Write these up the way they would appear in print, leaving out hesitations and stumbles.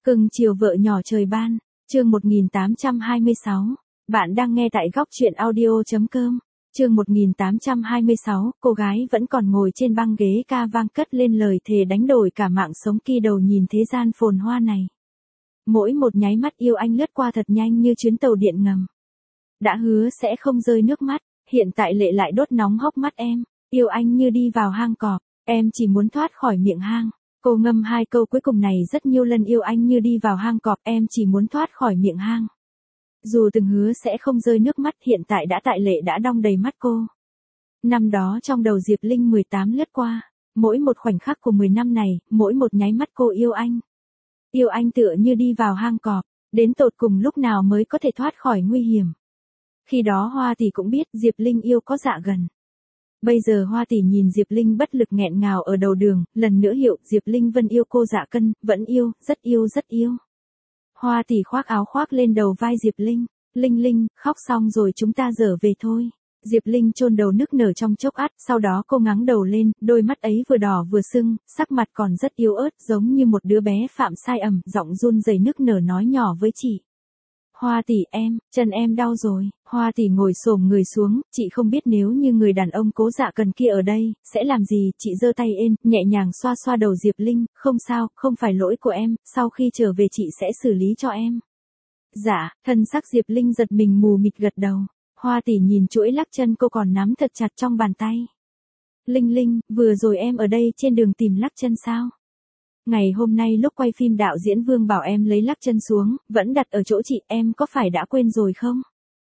Cưng chiều vợ nhỏ trời ban, chương 1826. Bạn đang nghe tại góc truyện audio.com. Chương 1826, cô gái vẫn còn ngồi trên băng ghế ca vang cất lên lời thề đánh đổi cả mạng sống kỳ đầu nhìn thế gian phồn hoa này. Mỗi một nháy mắt yêu anh lướt qua thật nhanh như chuyến tàu điện ngầm. Đã hứa sẽ không rơi nước mắt, hiện tại lệ lại đốt nóng hốc mắt em. Yêu anh như đi vào hang cọp, em chỉ muốn thoát khỏi miệng hang. Cô ngâm hai câu cuối cùng này rất nhiều lần, yêu anh như đi vào hang cọp, em chỉ muốn thoát khỏi miệng hang. Dù từng hứa sẽ không rơi nước mắt, hiện tại tại lệ đã đong đầy mắt cô. Năm đó trong đầu Diệp Linh 18 lướt qua, mỗi một khoảnh khắc của 10 năm này, mỗi một nháy mắt cô yêu anh. Yêu anh tựa như đi vào hang cọp, đến tột cùng lúc nào mới có thể thoát khỏi nguy hiểm. Khi đó Hoa Tỷ cũng biết Diệp Linh yêu có dạ gần. Bây giờ Hoa Tỷ nhìn Diệp Linh bất lực nghẹn ngào ở đầu đường, lần nữa hiểu Diệp Linh vẫn yêu cô dạ cân, vẫn yêu, rất yêu rất yêu. Hoa Tỷ khoác áo khoác lên đầu vai Diệp Linh, Linh Linh, khóc xong rồi chúng ta trở về thôi. Diệp Linh chôn đầu nức nở trong chốc lát, sau đó cô ngáng đầu lên, đôi mắt ấy vừa đỏ vừa sưng, sắc mặt còn rất yếu ớt giống như một đứa bé phạm sai ầm, giọng run rẩy nức nở nói nhỏ với chị. Hoa Tỷ em, chân em đau rồi. Hoa Tỷ ngồi xổm người xuống, chị không biết nếu như người đàn ông cố dạ cần kia ở đây, sẽ làm gì, chị giơ tay lên, nhẹ nhàng xoa xoa đầu Diệp Linh, không sao, không phải lỗi của em, sau khi trở về chị sẽ xử lý cho em. Dạ, thân sắc Diệp Linh giật mình mù mịt gật đầu. Hoa Tỷ nhìn chuỗi lắc chân cô còn nắm thật chặt trong bàn tay. Linh Linh, vừa rồi em ở đây trên đường tìm lắc chân sao? Ngày hôm nay lúc quay phim đạo diễn Vương bảo em lấy lắc chân xuống, vẫn đặt ở chỗ chị, em có phải đã quên rồi không?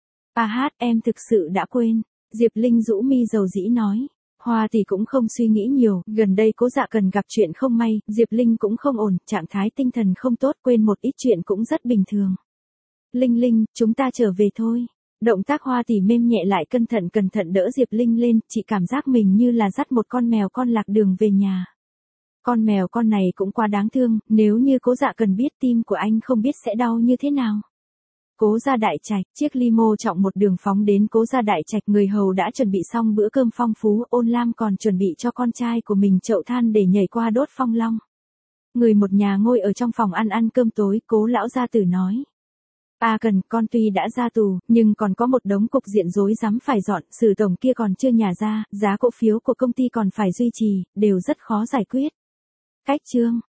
Em thực sự đã quên. Diệp Linh rũ mi dầu dĩ nói. Hoa Tỷ cũng không suy nghĩ nhiều, gần đây cố dạ cần gặp chuyện không may, Diệp Linh cũng không ổn, trạng thái tinh thần không tốt, quên một ít chuyện cũng rất bình thường. Linh Linh, chúng ta trở về thôi. Động tác Hoa Tỷ mềm nhẹ lại cẩn thận đỡ Diệp Linh lên, chị cảm giác mình như là dắt một con mèo con lạc đường về nhà. Con mèo con này cũng quá đáng thương, nếu như cố dạ cần biết tim của anh không biết sẽ đau như thế nào. Cố gia đại trạch, chiếc limo trọng một đường phóng đến cố gia đại trạch, người hầu đã chuẩn bị xong bữa cơm phong phú, Ôn Lam còn chuẩn bị cho con trai của mình chậu than để nhảy qua đốt phong long. Người một nhà ngồi ở trong phòng ăn cơm tối, Cố lão gia tử nói. Cần, con tuy đã ra tù, nhưng còn có một đống cục diện rối rắm phải dọn, Sử tổng kia còn chưa nhả ra, giá cổ phiếu của công ty còn phải duy trì, đều rất khó giải quyết. Cách chương